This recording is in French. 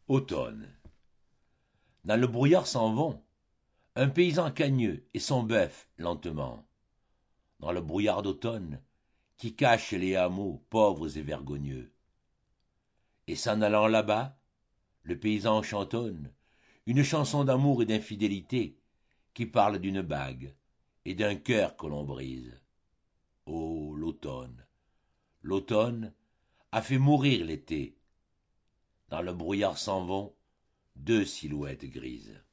Automne. Dans le brouillard s'en vont un paysan cagneux et son bœuf lentement. Dans le brouillard d'automne qui cache les hameaux pauvres et vergogneux. Et s'en allant là-bas, le paysan chantonne une chanson d'amour et d'infidélité qui parle d'une bague et d'un cœur que l'on brise. Oh, l'automne, l'automne a fait mourir l'été. Dans le brouillard s'en vont deux silhouettes grises.